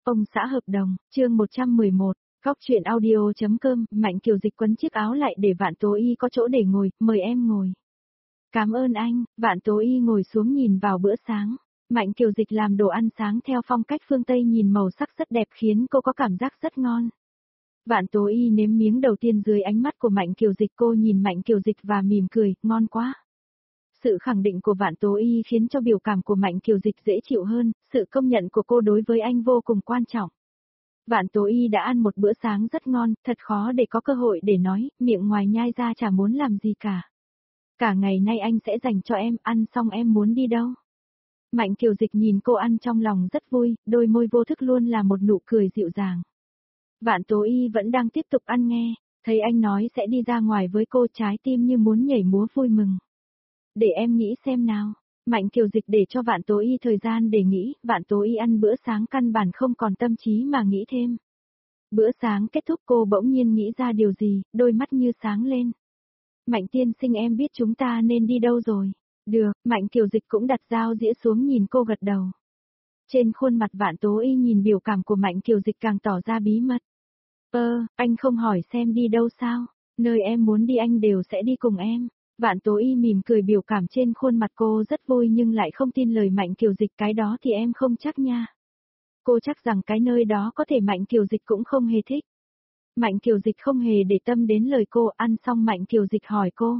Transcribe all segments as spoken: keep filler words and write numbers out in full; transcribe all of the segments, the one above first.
Ông xã hợp đồng, chương một trăm mười một, góc chuyện audio.com, Mạnh Kiều Dịch quấn chiếc áo lại để Vạn Tố Y có chỗ để ngồi, mời em ngồi. Cảm ơn anh, Vạn Tố Y ngồi xuống nhìn vào bữa sáng. Mạnh Kiều Dịch làm đồ ăn sáng theo phong cách phương Tây nhìn màu sắc rất đẹp khiến cô có cảm giác rất ngon. Vạn Tố Y nếm miếng đầu tiên dưới ánh mắt của Mạnh Kiều Dịch, cô nhìn Mạnh Kiều Dịch và mỉm cười, ngon quá. Sự khẳng định của Vạn Tố Y khiến cho biểu cảm của Mạnh Kiều Dịch dễ chịu hơn, sự công nhận của cô đối với anh vô cùng quan trọng. Vạn Tố Y đã ăn một bữa sáng rất ngon, thật khó để có cơ hội để nói, miệng ngoài nhai ra chả muốn làm gì cả. Cả ngày nay anh sẽ dành cho em, ăn xong em muốn đi đâu? Mạnh Kiều Dịch nhìn cô ăn trong lòng rất vui, đôi môi vô thức luôn là một nụ cười dịu dàng. Vạn Tố Y vẫn đang tiếp tục ăn nghe, thấy anh nói sẽ đi ra ngoài với cô, trái tim như muốn nhảy múa vui mừng. Để em nghĩ xem nào. Mạnh Kiều Dịch để cho Vạn Tố Y thời gian để nghĩ, Vạn Tố Y ăn bữa sáng căn bản không còn tâm trí mà nghĩ thêm. Bữa sáng kết thúc cô bỗng nhiên nghĩ ra điều gì, đôi mắt như sáng lên. Mạnh tiên sinh, em biết chúng ta nên đi đâu rồi. Được, Mạnh Kiều Dịch cũng đặt dao dĩa xuống nhìn cô gật đầu. Trên khuôn mặt Vạn Tố Y nhìn biểu cảm của Mạnh Kiều Dịch càng tỏ ra bí mật. Ơ, anh không hỏi xem đi đâu sao, nơi em muốn đi anh đều sẽ đi cùng em. Vạn Tố Y mỉm cười, biểu cảm trên khuôn mặt cô rất vui nhưng lại không tin lời Mạnh Kiều Dịch, cái đó thì em không chắc nha. Cô chắc rằng cái nơi đó có thể Mạnh Kiều Dịch cũng không hề thích. Mạnh Kiều Dịch không hề để tâm đến lời cô, ăn xong Mạnh Kiều Dịch hỏi cô.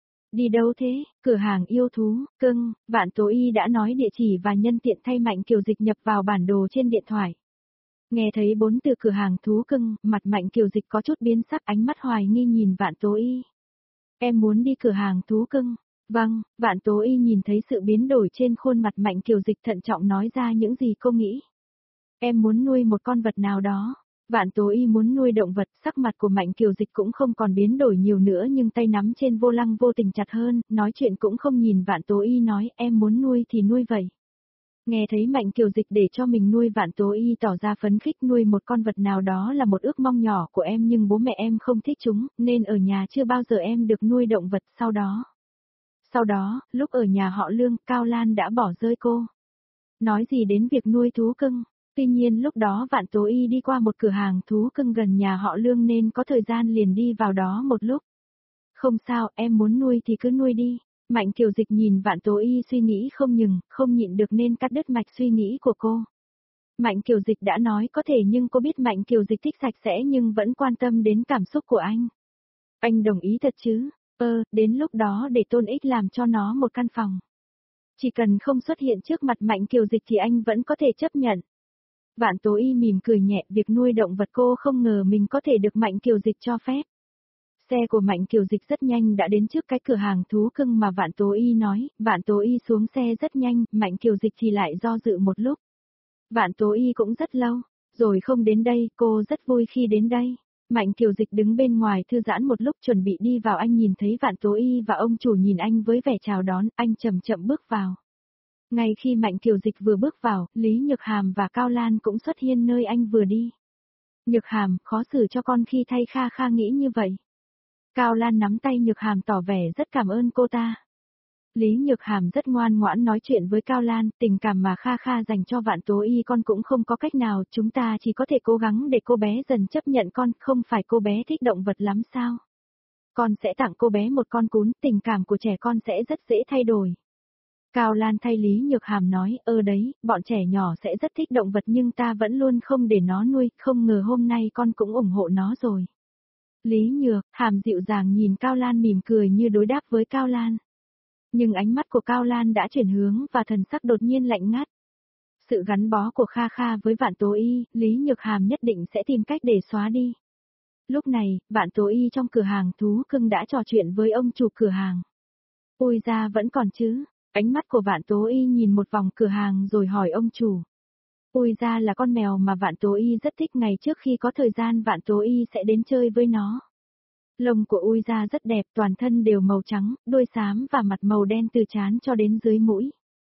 Đi đâu thế? Cửa hàng yêu thú, cưng. Vạn Tố Y đã nói địa chỉ và nhân tiện thay Mạnh Kiều Dịch nhập vào bản đồ trên điện thoại. Nghe thấy bốn từ cửa hàng thú cưng, mặt Mạnh Kiều Dịch có chút biến sắc, ánh mắt hoài nghi nhìn Vạn Tố Y. Em muốn đi cửa hàng thú cưng. Vâng, Vạn Tố Y nhìn thấy sự biến đổi trên khuôn mặt Mạnh Kiều Dịch, thận trọng nói ra những gì cô nghĩ. Em muốn nuôi một con vật nào đó. Vạn Tố Y muốn nuôi động vật, sắc mặt của Mạnh Kiều Dịch cũng không còn biến đổi nhiều nữa nhưng tay nắm trên vô lăng vô tình chặt hơn, nói chuyện cũng không nhìn Vạn Tố Y, nói em muốn nuôi thì nuôi vậy. Nghe thấy Mạnh Kiều Dịch để cho mình nuôi, Vạn Tố Y tỏ ra phấn khích, nuôi một con vật nào đó là một ước mong nhỏ của em nhưng bố mẹ em không thích chúng, nên ở nhà chưa bao giờ em được nuôi động vật. Sau đó, sau đó, lúc ở nhà họ Lương, Cao Lan đã bỏ rơi cô. Nói gì đến việc nuôi thú cưng, tuy nhiên lúc đó Vạn Tố Y đi qua một cửa hàng thú cưng gần nhà họ Lương nên có thời gian liền đi vào đó một lúc. Không sao, em muốn nuôi thì cứ nuôi đi. Mạnh Kiều Dịch nhìn Vạn Tố Y suy nghĩ không ngừng, không nhịn được nên cắt đứt mạch suy nghĩ của cô. Mạnh Kiều Dịch đã nói có thể nhưng cô biết Mạnh Kiều Dịch thích sạch sẽ nhưng vẫn quan tâm đến cảm xúc của anh. Anh đồng ý thật chứ? Ơ, đến lúc đó để Tôn Ích làm cho nó một căn phòng. Chỉ cần không xuất hiện trước mặt Mạnh Kiều Dịch thì anh vẫn có thể chấp nhận. Vạn Tố Y mỉm cười nhẹ, việc nuôi động vật cô không ngờ mình có thể được Mạnh Kiều Dịch cho phép. Xe của Mạnh Kiều Dịch rất nhanh đã đến trước cái cửa hàng thú cưng mà Vạn Tố Y nói, Vạn Tố Y xuống xe rất nhanh, Mạnh Kiều Dịch thì lại do dự một lúc. Vạn Tố Y cũng rất lâu, rồi không đến đây, cô rất vui khi đến đây. Mạnh Kiều Dịch đứng bên ngoài thư giãn một lúc chuẩn bị đi vào, anh nhìn thấy Vạn Tố Y và ông chủ nhìn anh với vẻ chào đón, anh chậm chậm bước vào. Ngay khi Mạnh Kiều Dịch vừa bước vào, Lý Nhược Hàm và Cao Lan cũng xuất hiện nơi anh vừa đi. Nhược Hàm, khó xử cho con khi thay Kha Kha nghĩ như vậy. Cao Lan nắm tay Nhược Hàm tỏ vẻ rất cảm ơn cô ta. Lý Nhược Hàm rất ngoan ngoãn nói chuyện với Cao Lan, tình cảm mà Kha Kha dành cho Vạn Tố Y con cũng không có cách nào, chúng ta chỉ có thể cố gắng để cô bé dần chấp nhận con, không phải cô bé thích động vật lắm sao? Con sẽ tặng cô bé một con cún, tình cảm của trẻ con sẽ rất dễ thay đổi. Cao Lan thay Lý Nhược Hàm nói, ơ đấy, bọn trẻ nhỏ sẽ rất thích động vật nhưng ta vẫn luôn không để nó nuôi, không ngờ hôm nay con cũng ủng hộ nó rồi. Lý Nhược Hàm dịu dàng nhìn Cao Lan, mỉm cười như đối đáp với Cao Lan. Nhưng ánh mắt của Cao Lan đã chuyển hướng và thần sắc đột nhiên lạnh ngắt. Sự gắn bó của Kha Kha với Vạn Tố Y, Lý Nhược Hàm nhất định sẽ tìm cách để xóa đi. Lúc này, Vạn Tố Y trong cửa hàng thú cưng đã trò chuyện với ông chủ cửa hàng. Ôi ra vẫn còn chứ? Ánh mắt của Vạn Tố Y nhìn một vòng cửa hàng rồi hỏi ông chủ. Ôi ra là con mèo mà Vạn Tố Y rất thích, ngày trước khi có thời gian Vạn Tố Y sẽ đến chơi với nó. Lông của Ôi ra rất đẹp, toàn thân đều màu trắng, đuôi xám và mặt màu đen từ trán cho đến dưới mũi.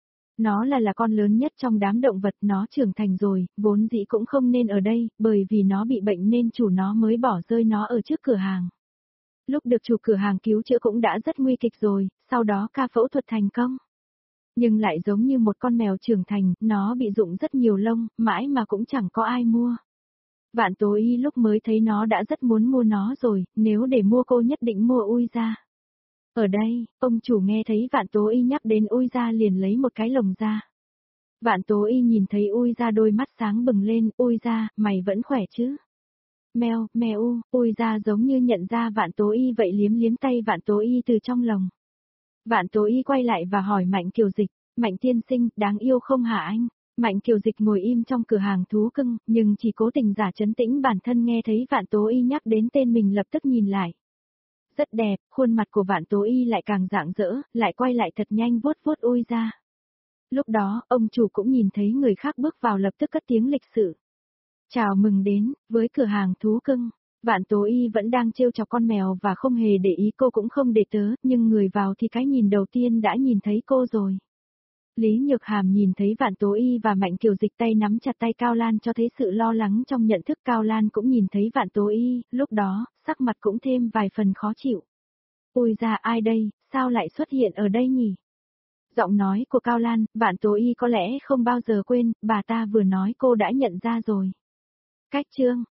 Nó là là con lớn nhất trong đám động vật, nó trưởng thành rồi, vốn dĩ cũng không nên ở đây, bởi vì nó bị bệnh nên chủ nó mới bỏ rơi nó ở trước cửa hàng. Lúc được chủ cửa hàng cứu chữa cũng đã rất nguy kịch rồi, sau đó ca phẫu thuật thành công. Nhưng lại giống như một con mèo trưởng thành, nó bị rụng rất nhiều lông, mãi mà cũng chẳng có ai mua. Vạn Tố Y lúc mới thấy nó đã rất muốn mua nó rồi, nếu để mua cô nhất định mua ui ra. Ở đây, ông chủ nghe thấy Vạn Tố Y nhắc đến ui ra liền lấy một cái lồng ra. Vạn Tố Y nhìn thấy ui ra đôi mắt sáng bừng lên, ui ra, mày vẫn khỏe chứ? Mèo, mèo, ui ra giống như nhận ra Vạn Tố Y vậy liếm liếm tay Vạn Tố Y từ trong lồng. Vạn Tố Y quay lại và hỏi Mạnh Kiều Dịch, Mạnh tiên sinh, đáng yêu không hả anh? Mạnh Kiều Dịch ngồi im trong cửa hàng thú cưng, nhưng chỉ cố tình giả trấn tĩnh bản thân nghe thấy Vạn Tố Y nhắc đến tên mình lập tức nhìn lại. Rất đẹp, khuôn mặt của Vạn Tố Y lại càng rạng rỡ, lại quay lại thật nhanh vuốt vuốt ui ra. Lúc đó, ông chủ cũng nhìn thấy người khác bước vào lập tức cất tiếng lịch sự. Chào mừng đến, với cửa hàng thú cưng. Vạn Tố Y vẫn đang trêu chọc con mèo và không hề để ý cô cũng không để tớ, nhưng người vào thì cái nhìn đầu tiên đã nhìn thấy cô rồi. Lý Nhược Hàm nhìn thấy Vạn Tố Y và Mạnh Kiều Dịch tay nắm chặt tay Cao Lan cho thấy sự lo lắng trong nhận thức. Cao Lan cũng nhìn thấy Vạn Tố Y, lúc đó, sắc mặt cũng thêm vài phần khó chịu. Ôi ra ai đây, sao lại xuất hiện ở đây nhỉ? Giọng nói của Cao Lan, Vạn Tố Y có lẽ không bao giờ quên, bà ta vừa nói cô đã nhận ra rồi. Cách chương